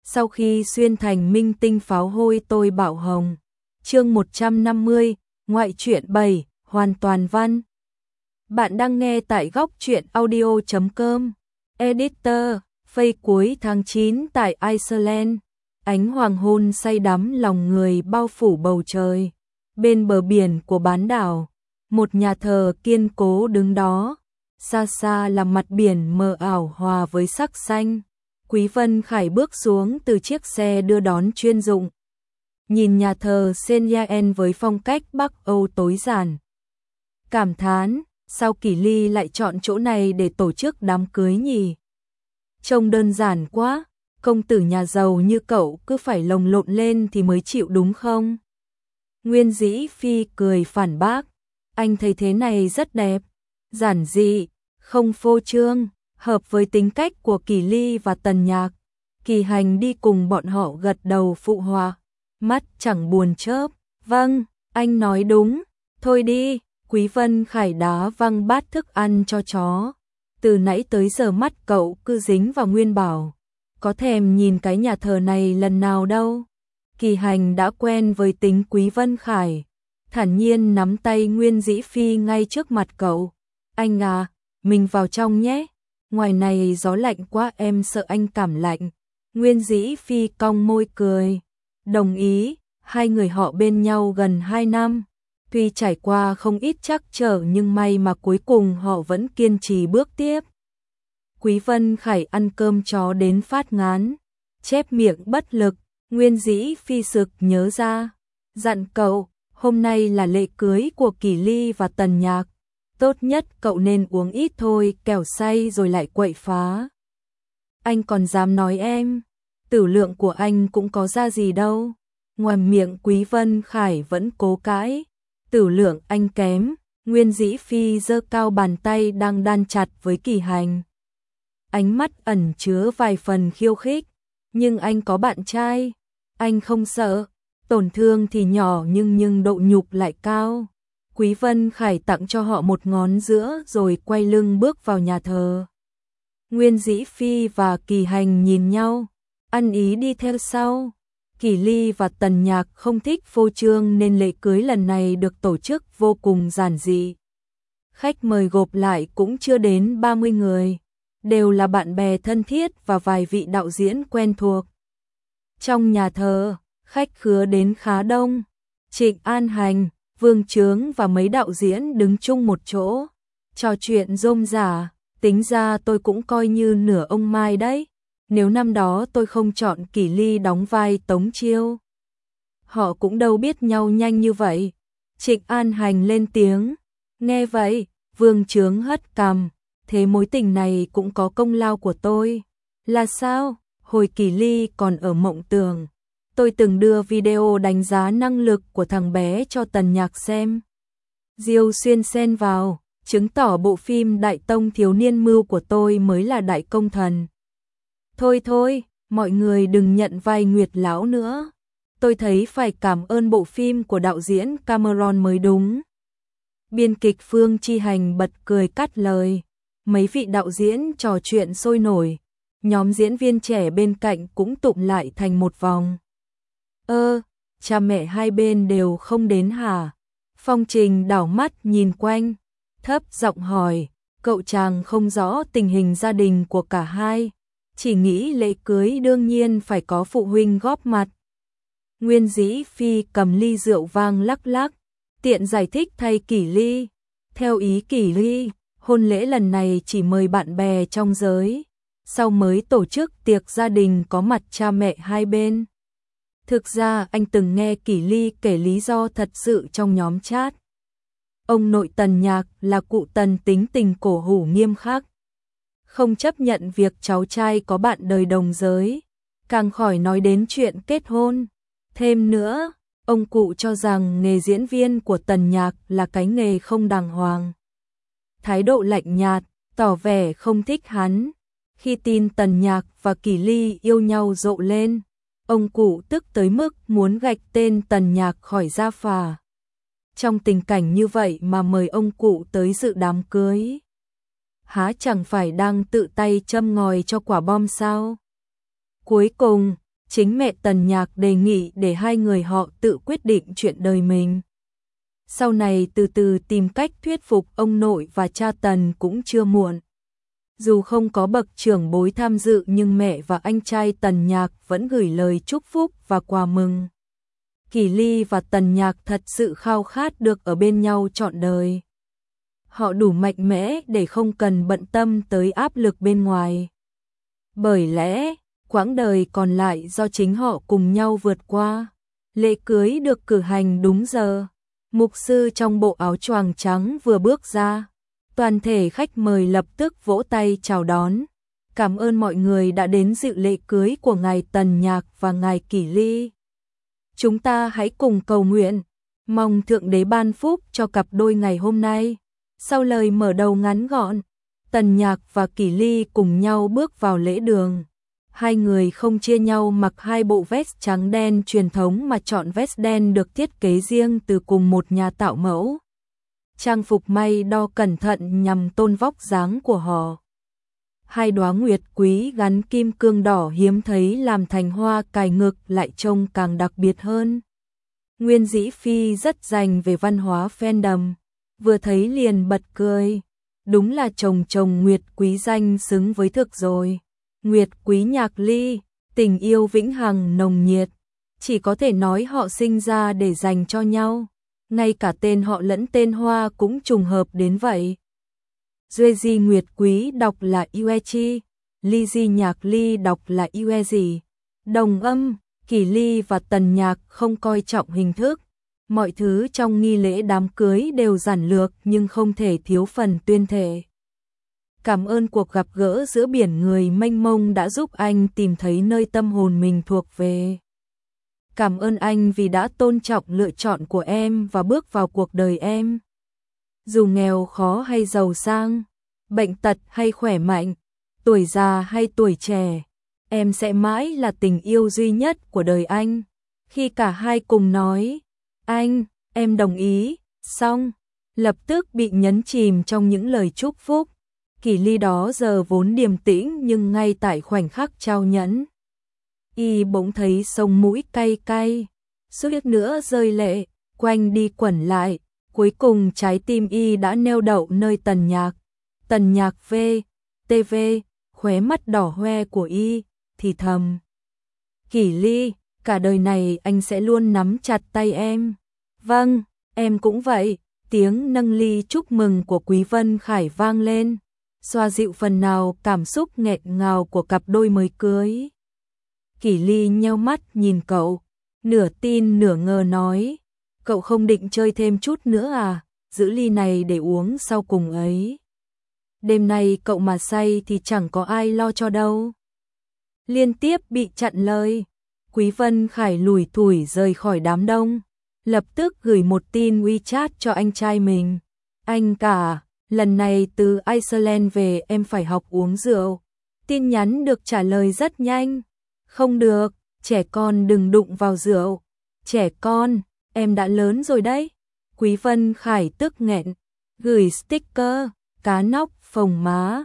sau khi xuyên thành minh tinh pháo hôi tôi bạo hồng. Chương 150, ngoại truyện 7, hoàn toàn văn. Bạn đang nghe tại góc truyện audio.com. Editor, phây cuối tháng 9 tại Iceland. Ánh hoàng hôn say đắm lòng người bao phủ bầu trời. Bên bờ biển của bán đảo, một nhà thờ kiên cố đứng đó. Xa xa là mặt biển mờ ảo hòa với sắc xanh. Quý Vân Khải bước xuống từ chiếc xe đưa đón chuyên dụng. Nhìn nhà thờ Saint Yael với phong cách Bắc Âu tối giản. Cảm thán, sao Kỳ Ly lại chọn chỗ này để tổ chức đám cưới nhỉ? Trông đơn giản quá, công tử nhà giàu như cậu cứ phải lồng lộn lên thì mới chịu đúng không? Nguyên Dĩ Phi cười phản bác, anh thấy thế này rất đẹp, giản dị, không phô trương, hợp với tính cách của Kỳ Ly và Tần Nhạc. Kỳ Hành đi cùng bọn họ gật đầu phụ họa, mắt chẳng buồn chớp, vâng, anh nói đúng, thôi đi. Quý Vân Khải đá văng bát thức ăn cho chó. Từ nãy tới giờ mắt cậu cứ dính vào Nguyên Bảo. Có thèm nhìn cái nhà thờ này lần nào đâu. Kỳ Hành đã quen với tính Quý Vân Khải. Thản nhiên nắm tay Nguyên Dĩ Phi ngay trước mặt cậu. Anh à, mình vào trong nhé. Ngoài này gió lạnh quá em sợ anh cảm lạnh. Nguyên Dĩ Phi cong môi cười. Đồng ý, hai người họ bên nhau gần 2 năm. Tuy trải qua không ít trắc trở nhưng may mà cuối cùng họ vẫn kiên trì bước tiếp. Quý Vân Khải ăn cơm chó đến phát ngán, chép miệng bất lực, Nguyên Dĩ Phi sực nhớ ra, dặn cậu, hôm nay là lễ cưới của Kỳ Ly và Tần Nhạc, tốt nhất cậu nên uống ít thôi, kẻo say rồi lại quậy phá. Anh còn dám nói em, tử lượng của anh cũng có ra gì đâu. Ngoài miệng Quý Vân Khải vẫn cố cãi. Tử lượng anh kém, Nguyên Dĩ Phi giơ cao bàn tay đang đan chặt với Kỳ Hành. Ánh mắt ẩn chứa vài phần khiêu khích, nhưng anh có bạn trai, anh không sợ, tổn thương thì nhỏ nhưng độ nhục lại cao. Quý Vân Khải tặng cho họ một ngón giữa rồi quay lưng bước vào nhà thờ. Nguyên Dĩ Phi và Kỳ Hành nhìn nhau, ăn ý đi theo sau. Kỳ Ly và Tần Nhạc không thích phô trương nên lễ cưới lần này được tổ chức vô cùng giản dị. Khách mời gộp lại cũng chưa đến 30 người, đều là bạn bè thân thiết và vài vị đạo diễn quen thuộc. Trong nhà thờ, khách khứa đến khá đông. Trịnh An Hành, Vương Chướng và mấy đạo diễn đứng chung một chỗ, trò chuyện rôm rả, tính ra tôi cũng coi như nửa ông Mai đấy. Nếu năm đó tôi không chọn Kỳ Ly đóng vai Tống Chiêu, họ cũng đâu biết nhau nhanh như vậy. Trịnh An Hành lên tiếng, nghe vậy, Vương Chướng hất cằm, thế mối tình này cũng có công lao của tôi. Là sao? Hồi Kỳ Ly còn ở Mộng Tường, tôi từng đưa video đánh giá năng lực của thằng bé cho Tần Nhạc xem. Diêu Xuyên xen vào, chứng tỏ bộ phim Đại Tông Thiếu Niên Mưu của tôi mới là đại công thần. Thôi, mọi người đừng nhận vai Nguyệt lão nữa. Tôi thấy phải cảm ơn bộ phim của đạo diễn Cameron mới đúng. Biên kịch Phương Chi Hành bật cười cắt lời. Mấy vị đạo diễn trò chuyện sôi nổi. Nhóm diễn viên trẻ bên cạnh cũng tụm lại thành một vòng. Cha mẹ hai bên đều không đến hả? Phong Trình đảo mắt nhìn quanh, thấp giọng hỏi, cậu chàng không rõ tình hình gia đình của cả hai. Chỉ nghĩ lễ cưới đương nhiên phải có phụ huynh góp mặt. Nguyên Dĩ Phi cầm ly rượu vang lắc lắc, tiện giải thích thay Kỳ Ly. Theo ý Kỳ Ly, hôn lễ lần này chỉ mời bạn bè trong giới, sau mới tổ chức tiệc gia đình có mặt cha mẹ hai bên. Thực ra anh từng nghe Kỳ Ly kể lý do thật sự trong nhóm chat. Ông nội Tần Nhạc là cụ Tần tính tình cổ hủ nghiêm khắc, không chấp nhận việc cháu trai có bạn đời đồng giới, càng khỏi nói đến chuyện kết hôn. Thêm nữa, ông cụ cho rằng nghề diễn viên của Tần Nhạc là cái nghề không đàng hoàng. Thái độ lạnh nhạt, tỏ vẻ không thích hắn. Khi tin Tần Nhạc và Kỳ Ly yêu nhau rộ lên, ông cụ tức tới mức muốn gạch tên Tần Nhạc khỏi gia phả. Trong tình cảnh như vậy mà mời ông cụ tới dự đám cưới, há chẳng phải đang tự tay châm ngòi cho quả bom sao? Cuối cùng, chính mẹ Tần Nhạc đề nghị để hai người họ tự quyết định chuyện đời mình. Sau này từ từ tìm cách thuyết phục ông nội và cha Tần cũng chưa muộn. Dù không có bậc trưởng bối tham dự nhưng mẹ và anh trai Tần Nhạc vẫn gửi lời chúc phúc và quà mừng. Kỷ Ly và Tần Nhạc thật sự khao khát được ở bên nhau trọn đời. Họ đủ mạnh mẽ để không cần bận tâm tới áp lực bên ngoài. Bởi lẽ, quãng đời còn lại do chính họ cùng nhau vượt qua. Lễ cưới được cử hành đúng giờ. Mục sư trong bộ áo choàng trắng vừa bước ra. Toàn thể khách mời lập tức vỗ tay chào đón. Cảm ơn mọi người đã đến dự lễ cưới của ngài Tần Nhạc và ngài Kỷ Ly. Chúng ta hãy cùng cầu nguyện, mong Thượng Đế ban phúc cho cặp đôi ngày hôm nay. Sau lời mở đầu ngắn gọn, Tần Nhạc và Kỷ Ly cùng nhau bước vào lễ đường. Hai người không chia nhau mặc hai bộ vest trắng đen truyền thống mà chọn vest đen được thiết kế riêng từ cùng một nhà tạo mẫu. Trang phục may đo cẩn thận nhằm tôn vóc dáng của họ. Hai đóa nguyệt quý gắn kim cương đỏ hiếm thấy làm thành hoa cài ngực lại trông càng đặc biệt hơn. Nguyên Dĩ Phi rất dành về văn hóa fandom, vừa thấy liền bật cười. Đúng là chồng Nguyệt Quý danh xứng với thực rồi. Nguyệt Quý Nhạc Ly, tình yêu vĩnh hằng nồng nhiệt, chỉ có thể nói họ sinh ra để dành cho nhau. Ngay cả tên họ lẫn tên hoa cũng trùng hợp đến vậy. Duy Nguyệt Quý đọc là Yuechi, Ly Nhạc Ly đọc là Yuezi. Đồng âm, Kỷ Ly và Tần Nhạc không coi trọng hình thức. Mọi thứ trong nghi lễ đám cưới đều giản lược nhưng không thể thiếu phần tuyên thệ. Cảm ơn cuộc gặp gỡ giữa biển người mênh mông đã giúp anh tìm thấy nơi tâm hồn mình thuộc về. Cảm ơn anh vì đã tôn trọng lựa chọn của em và bước vào cuộc đời em. Dù nghèo khó hay giàu sang, bệnh tật hay khỏe mạnh, tuổi già hay tuổi trẻ, em sẽ mãi là tình yêu duy nhất của đời anh. Khi cả hai cùng nói, anh, em đồng ý, xong, lập tức bị nhấn chìm trong những lời chúc phúc. Kỷ Ly đó giờ vốn điềm tĩnh nhưng ngay tại khoảnh khắc trao nhẫn, y bỗng thấy sống mũi cay cay, suýt nữa rơi lệ, quanh đi quẩn lại, cuối cùng trái tim y đã neo đậu nơi Tần Nhạc. Tần Nhạc TV, khóe mắt đỏ hoe của y, thì thầm. Kỷ Ly, cả đời này anh sẽ luôn nắm chặt tay em. Vâng, em cũng vậy. Tiếng nâng ly chúc mừng của Quý Vân Khải vang lên, xoa dịu phần nào cảm xúc nghẹn ngào của cặp đôi mới cưới. Kỷ Ly nheo mắt nhìn cậu, nửa tin nửa ngờ nói, cậu không định chơi thêm chút nữa à, giữ ly này để uống sau cùng ấy. Đêm nay cậu mà say thì chẳng có ai lo cho đâu. Liên tiếp bị chặn lời, Quý Vân Khải lủi thủi rời khỏi đám đông, lập tức gửi một tin WeChat cho anh trai mình. Anh cả, lần này từ Iceland về em phải học uống rượu. Tin nhắn được trả lời rất nhanh. Không được, trẻ con đừng đụng vào rượu. Trẻ con, em đã lớn rồi đấy. Quý Vân Khải tức nghẹn, gửi sticker, cá nóc, phồng má,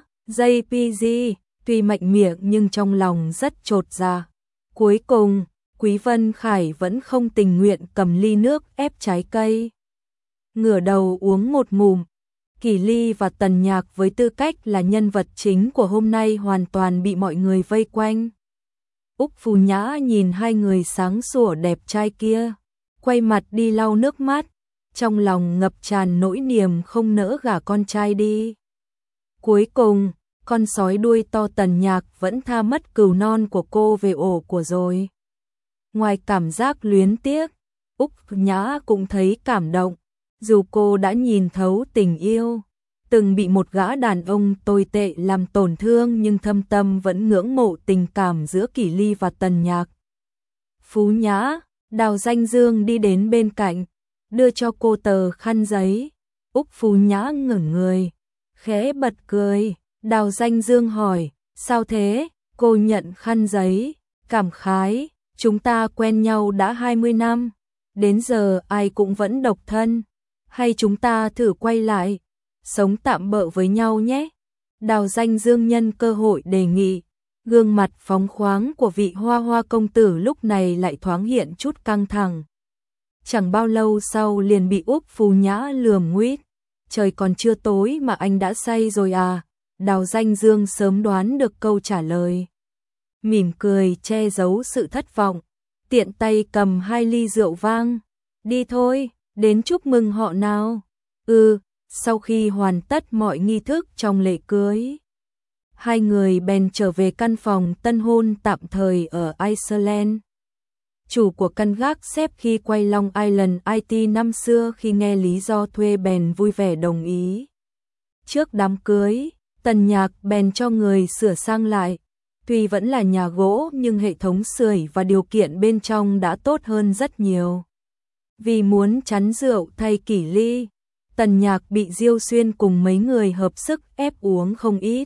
JPG, tuy mạnh miệng nhưng trong lòng rất chột dạ. Cuối cùng, Quý Vân Khải vẫn không tình nguyện cầm ly nước ép trái cây. Ngửa đầu uống một ngụm. Kỷ Ly và Tần Nhạc với tư cách là nhân vật chính của hôm nay hoàn toàn bị mọi người vây quanh. Úc Phù Nhã nhìn hai người sáng sủa đẹp trai kia, quay mặt đi lau nước mắt, trong lòng ngập tràn nỗi niềm không nỡ gả con trai đi. Cuối cùng, con sói đuôi to Tần Nhạc vẫn tha mất cừu non của cô về ổ của rồi. Ngoài cảm giác luyến tiếc, Úc Phù Nhã cũng thấy cảm động, dù cô đã nhìn thấu tình yêu, từng bị một gã đàn ông tồi tệ làm tổn thương nhưng thâm tâm vẫn ngưỡng mộ tình cảm giữa Kỷ Ly và Tần Nhạc. Phú Nhã, Đào Danh Dương đi đến bên cạnh, đưa cho cô tờ khăn giấy. Úc Phú Nhã ngẩng người, khẽ bật cười. Đào Danh Dương hỏi, sao thế? Cô nhận khăn giấy, cảm khái, chúng ta quen nhau đã 20 năm, đến giờ ai cũng vẫn độc thân. Hay chúng ta thử quay lại, sống tạm bợ với nhau nhé. Đào Danh Dương nhân cơ hội đề nghị. Gương mặt phóng khoáng của vị Hoa Hoa công tử lúc này lại thoáng hiện chút căng thẳng. Chẳng bao lâu sau liền bị Úc Phù Nhã lườm nguýt. Trời còn chưa tối mà anh đã say rồi à? Đào Danh Dương sớm đoán được câu trả lời. Mỉm cười che giấu sự thất vọng, tiện tay cầm 2 ly rượu vang. Đi thôi, đến chúc mừng họ nào. Sau khi hoàn tất mọi nghi thức trong lễ cưới, hai người bèn trở về căn phòng tân hôn tạm thời ở Iceland. Chủ của căn gác xếp khi quay Long Island IT năm xưa khi nghe lý do thuê bèn vui vẻ đồng ý. Trước đám cưới, Tần Nhạc bèn cho người sửa sang lại. Tuy vẫn là nhà gỗ nhưng hệ thống sưởi và điều kiện bên trong đã tốt hơn rất nhiều. Vì muốn chắn rượu thay Kỷ Ly, Tần Nhạc bị Diêu Xuyên cùng mấy người hợp sức ép uống không ít.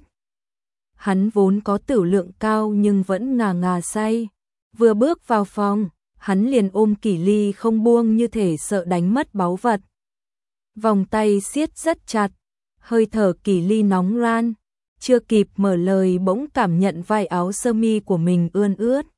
Hắn vốn có tửu lượng cao nhưng vẫn ngà ngà say. Vừa bước vào phòng, hắn liền ôm Kỷ Ly không buông như thể sợ đánh mất báu vật. Vòng tay siết rất chặt, hơi thở Kỷ Ly nóng ran. Chưa kịp mở lời bỗng cảm nhận vai áo sơ mi của mình ươn ướt.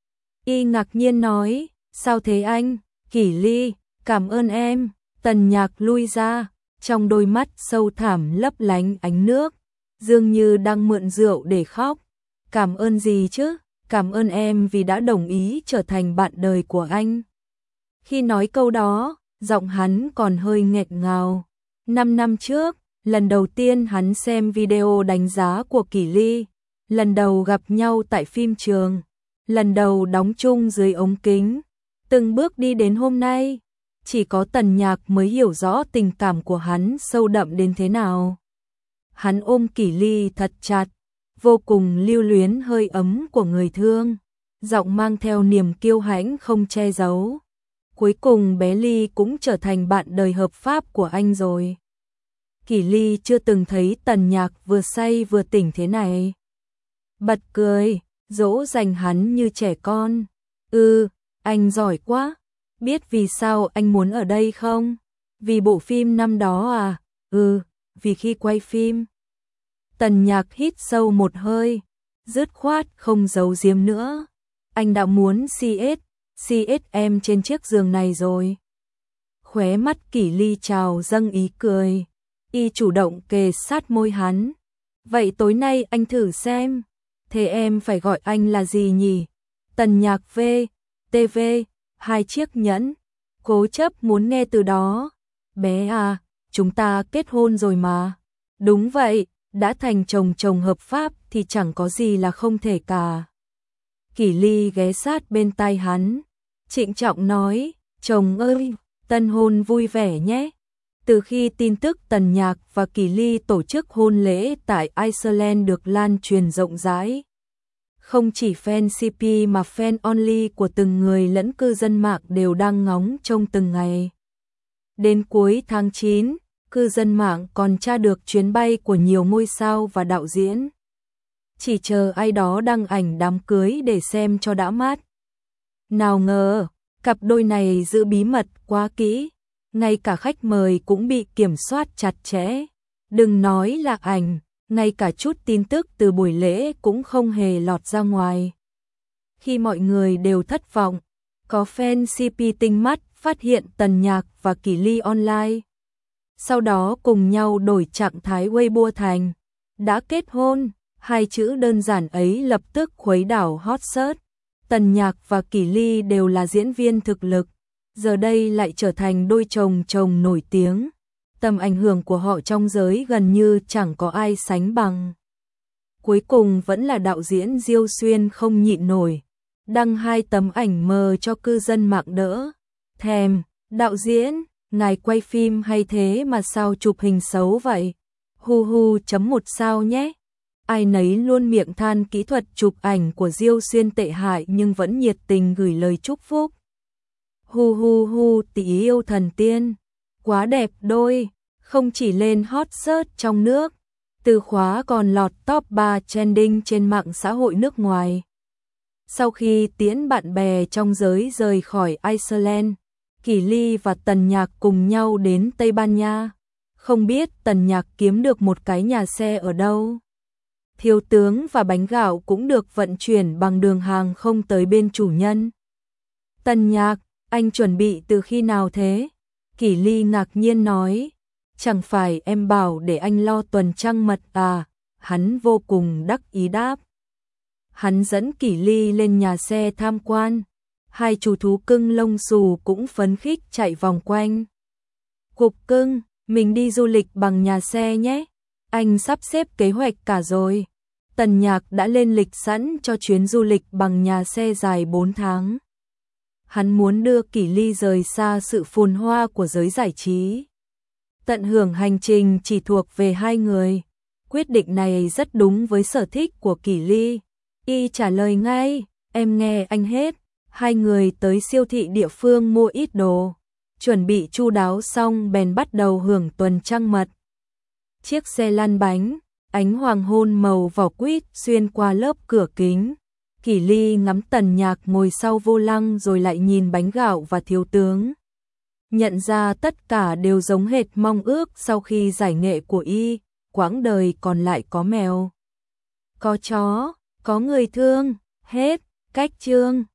Y ngạc nhiên nói, sao thế anh? Kỷ Ly, cảm ơn em. Tần Nhạc lui ra, trong đôi mắt sâu thẳm lấp lánh ánh nước, dường như đang mượn rượu để khóc. Cảm ơn gì chứ? Cảm ơn em vì đã đồng ý trở thành bạn đời của anh. Khi nói câu đó, giọng hắn còn hơi nghẹn ngào. 5 năm trước, lần đầu tiên hắn xem video đánh giá của Kỷ Ly, lần đầu gặp nhau tại phim trường, lần đầu đóng chung dưới ống kính, từng bước đi đến hôm nay, chỉ có Tần Nhạc mới hiểu rõ tình cảm của hắn sâu đậm đến thế nào. Hắn ôm Kỷ Ly thật chặt, vô cùng lưu luyến hơi ấm của người thương, giọng mang theo niềm kiêu hãnh không che giấu. Cuối cùng bé Ly cũng trở thành bạn đời hợp pháp của anh rồi. Kỷ Ly chưa từng thấy Tần Nhạc vừa say vừa tỉnh thế này. Bật cười, dỗ dành hắn như trẻ con. Anh giỏi quá. Biết vì sao anh muốn ở đây không? Vì bộ phim năm đó à? Vì khi quay phim. Tần Nhạc hít sâu một hơi, dứt khoát không giấu giếm nữa. Anh đã muốn CS em trên chiếc giường này rồi. Khóe mắt Kỷ Ly trào dâng ý cười. Y chủ động kề sát môi hắn. Vậy tối nay anh thử xem. Thế em phải gọi anh là gì nhỉ? Tần Nhạc TV, 2 chiếc nhẫn. Cố chấp muốn nghe từ đó. Bé à, chúng ta kết hôn rồi mà. Đúng vậy, đã thành chồng hợp pháp thì chẳng có gì là không thể cả. Kỷ Ly ghé sát bên tai hắn, trịnh trọng nói, chồng ơi, tân hôn vui vẻ nhé. Từ khi tin tức Tần Nhạc và Kỷ Ly tổ chức hôn lễ tại Iceland được lan truyền rộng rãi, không chỉ fan CP mà fan only của từng người lẫn cư dân mạng đều đang ngóng trông từng ngày. Đến cuối tháng 9, cư dân mạng còn tra được chuyến bay của nhiều ngôi sao và đạo diễn. Chỉ chờ ai đó đăng ảnh đám cưới để xem cho đã mắt. Nào ngờ, cặp đôi này giữ bí mật quá kỹ, ngay cả khách mời cũng bị kiểm soát chặt chẽ. Đừng nói là ảnh, ngay cả chút tin tức từ buổi lễ cũng không hề lọt ra ngoài. Khi mọi người đều thất vọng, có fan CP tinh mắt phát hiện Tần Nhạc và Kỷ Ly online. Sau đó cùng nhau đổi trạng thái Weibo thành đã kết hôn. 2 chữ đơn giản ấy lập tức khuấy đảo hot search. Tần Nhạc và Kỷ Ly đều là diễn viên thực lực, giờ đây lại trở thành đôi chồng nổi tiếng. Tầm ảnh hưởng của họ trong giới gần như chẳng có ai sánh bằng. Cuối cùng vẫn là đạo diễn Diêu Xuyên không nhịn nổi, đăng 2 tấm ảnh mờ cho cư dân mạng đỡ thèm. Đạo diễn, ngài quay phim hay thế mà sao chụp hình xấu vậy? Chấm 1 sao nhé. Ai nấy luôn miệng than kỹ thuật chụp ảnh của Diêu Xuyên tệ hại nhưng vẫn nhiệt tình gửi lời chúc phúc. Tỷ yêu thần tiên, quá đẹp đôi, không chỉ lên hot search trong nước, từ khóa còn lọt top 3 trending trên mạng xã hội nước ngoài. Sau khi tiễn bạn bè trong giới rời khỏi Iceland, Kỷ Ly và Tần Nhạc cùng nhau đến Tây Ban Nha. Không biết Tần Nhạc kiếm được một cái nhà xe ở đâu. Thiếu tướng và bánh gạo cũng được vận chuyển bằng đường hàng không tới bên chủ nhân. Tần Nhạc, anh chuẩn bị từ khi nào thế? Kỷ Ly ngạc nhiên nói, chẳng phải em bảo để anh lo tuần trăng mật à? Hắn vô cùng đắc ý đáp. Hắn dẫn Kỷ Ly lên nhà xe tham quan. Hai chú thú cưng lông xù cũng phấn khích chạy vòng quanh. Cục cưng, mình đi du lịch bằng nhà xe nhé. Anh sắp xếp kế hoạch cả rồi. Tần Nhạc đã lên lịch sẵn cho chuyến du lịch bằng nhà xe dài 4 tháng. Hắn muốn đưa Kỷ Ly rời xa sự phồn hoa của giới giải trí. Tận hưởng hành trình chỉ thuộc về hai người. Quyết định này rất đúng với sở thích của Kỷ Ly. Y trả lời ngay, em nghe anh hết. Hai người tới siêu thị địa phương mua ít đồ. Chuẩn bị chu đáo xong bèn bắt đầu hưởng tuần trăng mật. Chiếc xe lăn bánh, ánh hoàng hôn màu vỏ quýt xuyên qua lớp cửa kính. Kỷ Ly ngắm Tần Nhạc ngồi sau vô lăng rồi lại nhìn bánh gạo và thiếu tướng. Nhận ra tất cả đều giống hệt mong ước sau khi giải nghệ của y, quãng đời còn lại có mèo, có chó, có người thương, hết, cách chương.